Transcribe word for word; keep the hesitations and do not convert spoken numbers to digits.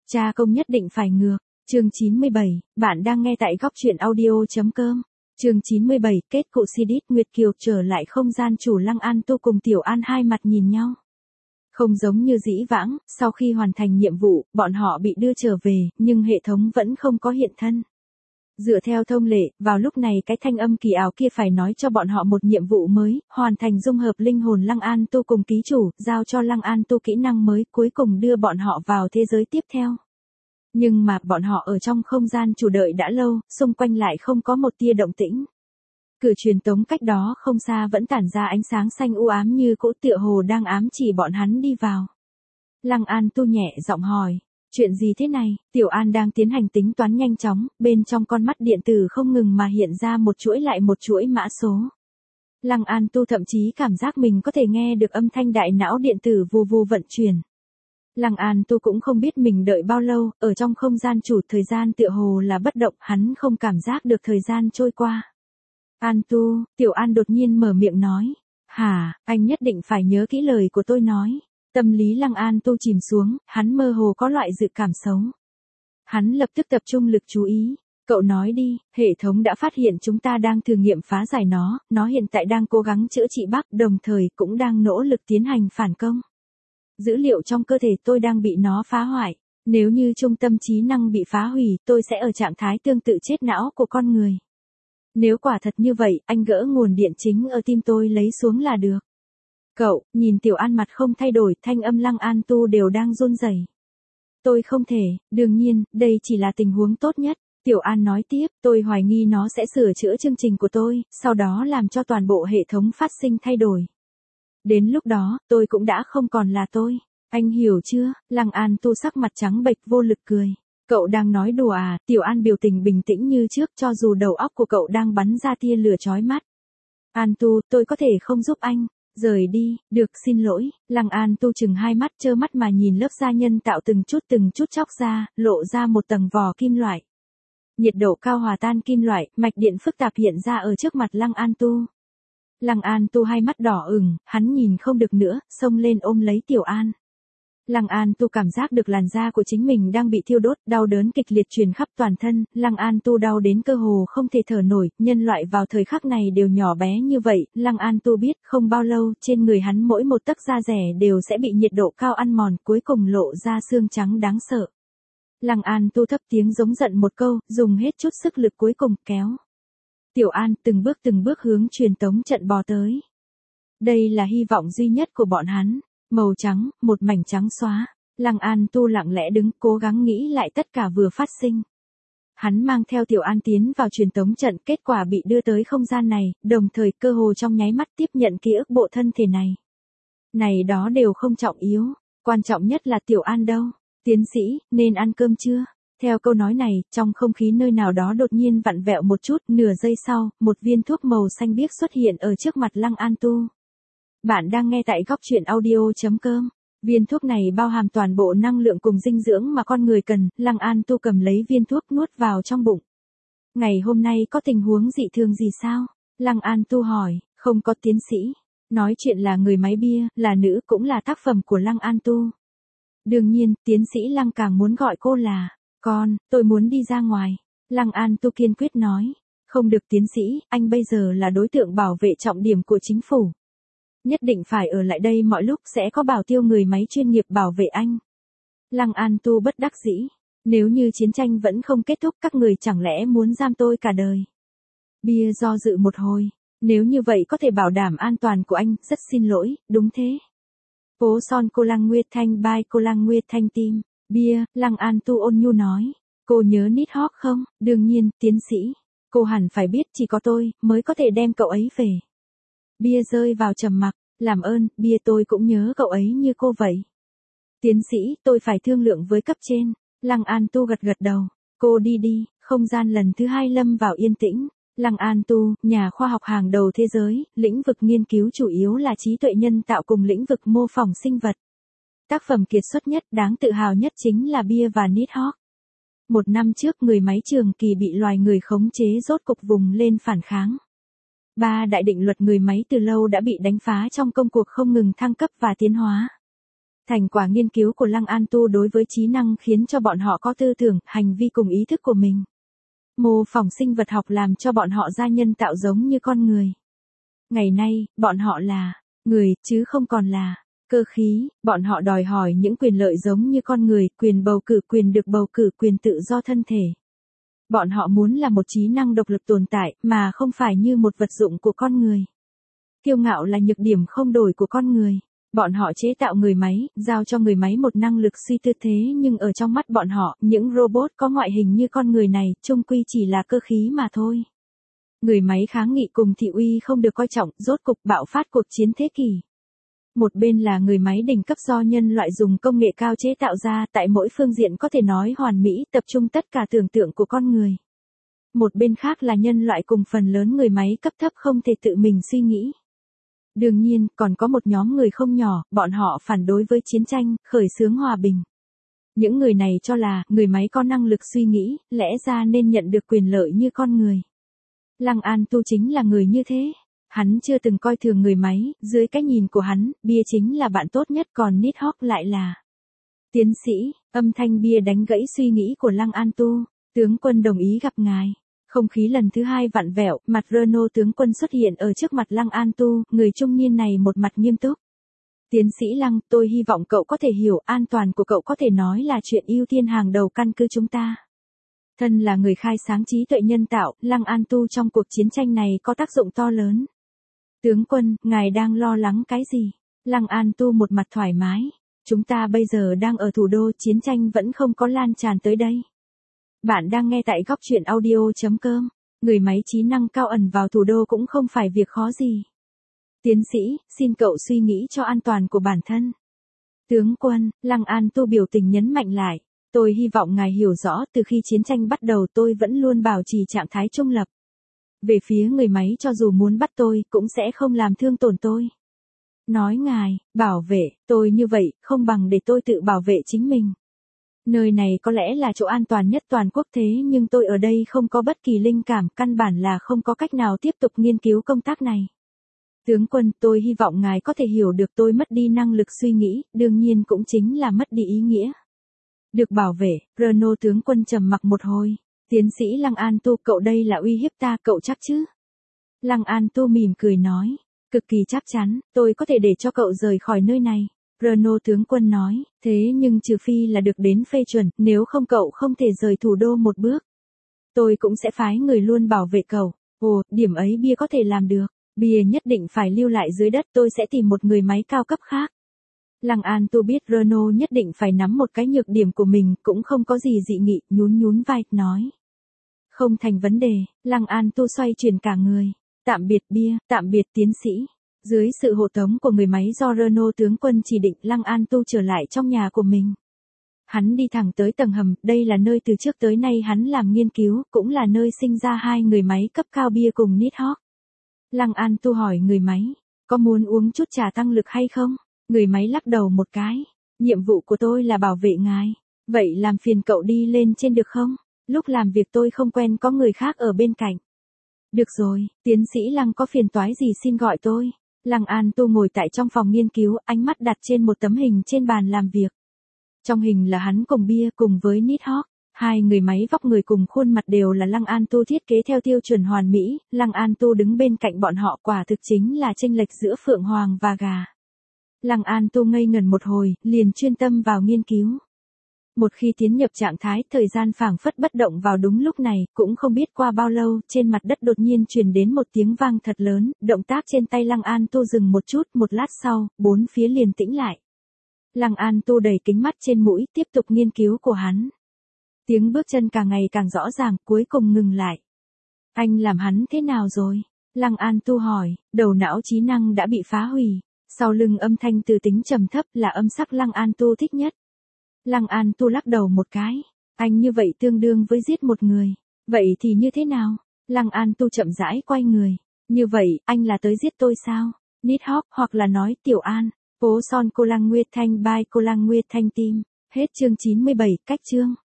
Cha công nhất định phải ngược. Chương chín mươi bảy, bạn đang nghe tại góc truyện audio chấm com. Chương chín mươi bảy, kết cụ Sidit Nguyệt Kiều trở lại không gian chủ Lăng An Tu cùng Tiểu An hai mặt nhìn nhau. Không giống như dĩ vãng, sau khi hoàn thành nhiệm vụ, bọn họ bị đưa trở về, nhưng hệ thống vẫn không có hiện thân. Dựa theo thông lệ, vào lúc này cái thanh âm kỳ ảo kia phải nói cho bọn họ một nhiệm vụ mới, hoàn thành dung hợp linh hồn Lăng An Tu cùng ký chủ, giao cho Lăng An Tu kỹ năng mới, cuối cùng đưa bọn họ vào thế giới tiếp theo. Nhưng mà bọn họ ở trong không gian chủ đợi đã lâu, xung quanh lại không có một tia động tĩnh. Cửa truyền tống cách đó không xa vẫn tản ra ánh sáng xanh u ám như cỗ tựa hồ đang ám chỉ bọn hắn đi vào. Lăng An Tu nhẹ giọng hỏi, chuyện gì thế này? Tiểu An đang tiến hành tính toán nhanh chóng, bên trong con mắt điện tử không ngừng mà hiện ra một chuỗi lại một chuỗi mã số. Lăng An Tu thậm chí cảm giác mình có thể nghe được âm thanh đại não điện tử vù vù vận chuyển. Lăng An Tu cũng không biết mình đợi bao lâu, ở trong không gian chủ thời gian tựa hồ là bất động, hắn không cảm giác được thời gian trôi qua. An Tu, Tiểu An đột nhiên mở miệng nói, hả, anh nhất định phải nhớ kỹ lời của tôi nói. Tâm lý Lăng An Tu chìm xuống, hắn mơ hồ có loại dự cảm xấu. Hắn lập tức tập trung lực chú ý. Cậu nói đi, hệ thống đã phát hiện chúng ta đang thử nghiệm phá giải nó, nó hiện tại đang cố gắng chữa trị Bắc, đồng thời cũng đang nỗ lực tiến hành phản công. Dữ liệu trong cơ thể tôi đang bị nó phá hoại. Nếu như trung tâm trí năng bị phá hủy, tôi sẽ ở trạng thái tương tự chết não của con người. Nếu quả thật như vậy, anh gỡ nguồn điện chính ở tim tôi lấy xuống là được. Cậu, nhìn Tiểu An mặt không thay đổi, thanh âm Lăng An Tu đều đang run rẩy. Tôi không thể, đương nhiên, đây chỉ là tình huống tốt nhất. Tiểu An nói tiếp, tôi hoài nghi nó sẽ sửa chữa chương trình của tôi, sau đó làm cho toàn bộ hệ thống phát sinh thay đổi. Đến lúc đó, tôi cũng đã không còn là tôi. Anh hiểu chưa? Lăng An Tu sắc mặt trắng bệch vô lực cười. Cậu đang nói đùa à? Tiểu An biểu tình bình tĩnh như trước cho dù đầu óc của cậu đang bắn ra tia lửa chói mắt. An Tu, tôi có thể không giúp anh. Rời đi, được xin lỗi. Lăng An Tu chừng hai mắt trơ mắt mà nhìn lớp da nhân tạo từng chút từng chút chóc ra, lộ ra một tầng vỏ kim loại. Nhiệt độ cao hòa tan kim loại, mạch điện phức tạp hiện ra ở trước mặt Lăng An Tu. Lăng An Tu hai mắt đỏ ửng, hắn nhìn không được nữa, xông lên ôm lấy Tiểu An. Lăng An Tu cảm giác được làn da của chính mình đang bị thiêu đốt, đau đớn kịch liệt truyền khắp toàn thân, Lăng An Tu đau đến cơ hồ không thể thở nổi, nhân loại vào thời khắc này đều nhỏ bé như vậy, Lăng An Tu biết không bao lâu, trên người hắn mỗi một tấc da rẻ đều sẽ bị nhiệt độ cao ăn mòn, cuối cùng lộ ra xương trắng đáng sợ. Lăng An Tu thấp tiếng giống giận một câu, dùng hết chút sức lực cuối cùng kéo. Tiểu An từng bước từng bước hướng truyền tống trận bò tới. Đây là hy vọng duy nhất của bọn hắn. Màu trắng, một mảnh trắng xóa. Lăng An Tu lặng lẽ đứng, cố gắng nghĩ lại tất cả vừa phát sinh. Hắn mang theo Tiểu An tiến vào truyền tống trận, kết quả bị đưa tới không gian này, đồng thời cơ hồ trong nháy mắt tiếp nhận ký ức bộ thân thể này. Này đó đều không trọng yếu, quan trọng nhất là Tiểu An đâu. Tiến sĩ, nên ăn cơm chưa? Theo câu nói này, trong không khí nơi nào đó đột nhiên vặn vẹo một chút, nửa giây sau, một viên thuốc màu xanh biếc xuất hiện ở trước mặt Lăng An Tu. Bạn đang nghe tại góc truyện audio chấm com. Viên thuốc này bao hàm toàn bộ năng lượng cùng dinh dưỡng mà con người cần, Lăng An Tu cầm lấy viên thuốc nuốt vào trong bụng. Ngày hôm nay có tình huống dị thường gì sao? Lăng An Tu hỏi, không có tiến sĩ. Nói chuyện là người máy bia, là nữ cũng là tác phẩm của Lăng An Tu. Đương nhiên, tiến sĩ Lăng càng muốn gọi cô là, con, tôi muốn đi ra ngoài. Lăng An Tu kiên quyết nói, không được tiến sĩ, anh bây giờ là đối tượng bảo vệ trọng điểm của chính phủ. Nhất định phải ở lại đây mọi lúc sẽ có bảo tiêu người máy chuyên nghiệp bảo vệ anh. Lăng An Tu bất đắc dĩ. Nếu như chiến tranh vẫn không kết thúc các người chẳng lẽ muốn giam tôi cả đời. Bia do dự một hồi. Nếu như vậy có thể bảo đảm an toàn của anh, rất xin lỗi, đúng thế. Phố son cô Lăng Nguyệt Thanh bye cô Lăng Nguyệt Thanh tim. Bia, Lăng An Tu ôn nhu nói. Cô nhớ Nít Hawk không? Đương nhiên, tiến sĩ. Cô hẳn phải biết chỉ có tôi mới có thể đem cậu ấy về. Bia rơi vào trầm mặc, làm ơn, Bia tôi cũng nhớ cậu ấy như cô vậy. Tiến sĩ, tôi phải thương lượng với cấp trên. Lăng An Tu gật gật đầu. Cô đi đi, không gian lần thứ hai lâm vào yên tĩnh. Lăng An Tu, nhà khoa học hàng đầu thế giới, lĩnh vực nghiên cứu chủ yếu là trí tuệ nhân tạo cùng lĩnh vực mô phỏng sinh vật. Tác phẩm kiệt xuất nhất, đáng tự hào nhất chính là Bia và Nít Hawk. Một năm trước người máy trường kỳ bị loài người khống chế rốt cục vùng lên phản kháng. Ba đại định luật người máy từ lâu đã bị đánh phá trong công cuộc không ngừng thăng cấp và tiến hóa. Thành quả nghiên cứu của Lăng An Tu đối với trí năng khiến cho bọn họ có tư tưởng, hành vi cùng ý thức của mình. Mô phỏng sinh vật học làm cho bọn họ ra nhân tạo giống như con người. Ngày nay, bọn họ là người, chứ không còn là cơ khí, bọn họ đòi hỏi những quyền lợi giống như con người, quyền bầu cử, quyền được bầu cử, quyền tự do thân thể. Bọn họ muốn là một trí năng độc lập tồn tại, mà không phải như một vật dụng của con người. Kiêu ngạo là nhược điểm không đổi của con người. Bọn họ chế tạo người máy, giao cho người máy một năng lực suy tư thế nhưng ở trong mắt bọn họ, những robot có ngoại hình như con người này, chung quy chỉ là cơ khí mà thôi. Người máy kháng nghị cùng thị uy không được coi trọng, rốt cục bạo phát cuộc chiến thế kỷ. Một bên là người máy đỉnh cấp do nhân loại dùng công nghệ cao chế tạo ra, tại mỗi phương diện có thể nói hoàn mỹ, tập trung tất cả tưởng tượng của con người. Một bên khác là nhân loại cùng phần lớn người máy cấp thấp không thể tự mình suy nghĩ. Đương nhiên, còn có một nhóm người không nhỏ, bọn họ phản đối với chiến tranh, khởi xướng hòa bình. Những người này cho là, người máy có năng lực suy nghĩ, lẽ ra nên nhận được quyền lợi như con người. Lăng An Tu chính là người như thế. Hắn chưa từng coi thường người máy, dưới cái nhìn của hắn, bia chính là bạn tốt nhất còn Nighthawk lại là tiến sĩ. Âm thanh bia đánh gãy suy nghĩ của Lăng An Tu. Tướng quân đồng ý gặp ngài. Không khí lần thứ hai vặn vẹo, mặt Renault tướng quân xuất hiện ở trước mặt Lăng An Tu, người trung niên này một mặt nghiêm túc. Tiến sĩ Lăng, tôi hy vọng cậu có thể hiểu, an toàn của cậu có thể nói là chuyện ưu tiên hàng đầu căn cứ chúng ta. Thân là người khai sáng trí tuệ nhân tạo, Lăng An Tu trong cuộc chiến tranh này có tác dụng to lớn. Tướng quân, ngài đang lo lắng cái gì? Lăng An Tu một mặt thoải mái. Chúng ta bây giờ đang ở thủ đô, chiến tranh vẫn không có lan tràn tới đây. Bạn đang nghe tại góc truyện audio chấm com. Người máy trí năng cao ẩn vào thủ đô cũng không phải việc khó gì. Tiến sĩ, xin cậu suy nghĩ cho an toàn của bản thân. Tướng quân, Lăng An Tu biểu tình nhấn mạnh lại. Tôi hy vọng ngài hiểu rõ, từ khi chiến tranh bắt đầu tôi vẫn luôn bảo trì trạng thái trung lập. Về phía người máy cho dù muốn bắt tôi, cũng sẽ không làm thương tổn tôi. Nói ngài, bảo vệ, tôi như vậy, không bằng để tôi tự bảo vệ chính mình. Nơi này có lẽ là chỗ an toàn nhất toàn quốc thế nhưng tôi ở đây không có bất kỳ linh cảm, căn bản là không có cách nào tiếp tục nghiên cứu công tác này. Tướng quân, tôi hy vọng ngài có thể hiểu được tôi mất đi năng lực suy nghĩ, đương nhiên cũng chính là mất đi ý nghĩa. Được bảo vệ, Renault tướng quân trầm mặc một hồi. Tiến sĩ Lăng An Tu, cậu đây là uy hiếp ta, cậu chắc chứ? Lăng An Tu mỉm cười nói, cực kỳ chắc chắn, tôi có thể để cho cậu rời khỏi nơi này. Renault tướng quân nói, thế nhưng trừ phi là được đến phê chuẩn, nếu không cậu không thể rời thủ đô một bước. Tôi cũng sẽ phái người luôn bảo vệ cậu. Ồ, điểm ấy bia có thể làm được. Bia nhất định phải lưu lại dưới đất, tôi sẽ tìm một người máy cao cấp khác. Lăng An Tu biết Renault nhất định phải nắm một cái nhược điểm của mình, cũng không có gì dị nghị, nhún nhún vai, nói. Không thành vấn đề, Lăng An Tu xoay chuyển cả người. Tạm biệt bia, tạm biệt tiến sĩ. Dưới sự hộ tống của người máy do Renault tướng quân chỉ định, Lăng An Tu trở lại trong nhà của mình. Hắn đi thẳng tới tầng hầm, đây là nơi từ trước tới nay hắn làm nghiên cứu, cũng là nơi sinh ra hai người máy cấp cao bia cùng Nighthawk. Lăng An Tu hỏi người máy, có muốn uống chút trà tăng lực hay không? Người máy lắc đầu một cái, nhiệm vụ của tôi là bảo vệ ngài, vậy làm phiền cậu đi lên trên được không? Lúc làm việc tôi không quen có người khác ở bên cạnh. Được rồi, tiến sĩ Lăng có phiền toái gì xin gọi tôi. Lăng An Tu ngồi tại trong phòng nghiên cứu, ánh mắt đặt trên một tấm hình trên bàn làm việc. Trong hình là hắn cùng bia cùng với Nighthawk. Hai người máy vóc người cùng khuôn mặt đều là Lăng An Tu thiết kế theo tiêu chuẩn hoàn mỹ. Lăng An Tu đứng bên cạnh bọn họ, quả thực chính là chênh lệch giữa phượng hoàng và gà. Lăng An Tu ngây ngẩn một hồi, liền chuyên tâm vào nghiên cứu. Một khi tiến nhập trạng thái, thời gian phảng phất bất động vào đúng lúc này, cũng không biết qua bao lâu, trên mặt đất đột nhiên truyền đến một tiếng vang thật lớn, động tác trên tay Lăng An Tu dừng một chút, một lát sau, bốn phía liền tĩnh lại. Lăng An Tu đẩy kính mắt trên mũi, tiếp tục nghiên cứu của hắn. Tiếng bước chân càng ngày càng rõ ràng, cuối cùng ngừng lại. Anh làm hắn thế nào rồi? Lăng An Tu hỏi, đầu não trí năng đã bị phá hủy. Sau lưng âm thanh từ tính trầm thấp là âm sắc Lăng An Tu thích nhất. Lăng An Tu lắc đầu một cái. Anh như vậy tương đương với giết một người. Vậy thì như thế nào? Lăng An Tu chậm rãi quay người. Như vậy, anh là tới giết tôi sao? Nighthawk, hoặc là nói Tiểu An. Phố son cô Lăng Nguyệt Thanh by cô Lăng Nguyệt Thanh Tim. Hết chương chín mươi bảy, cách chương.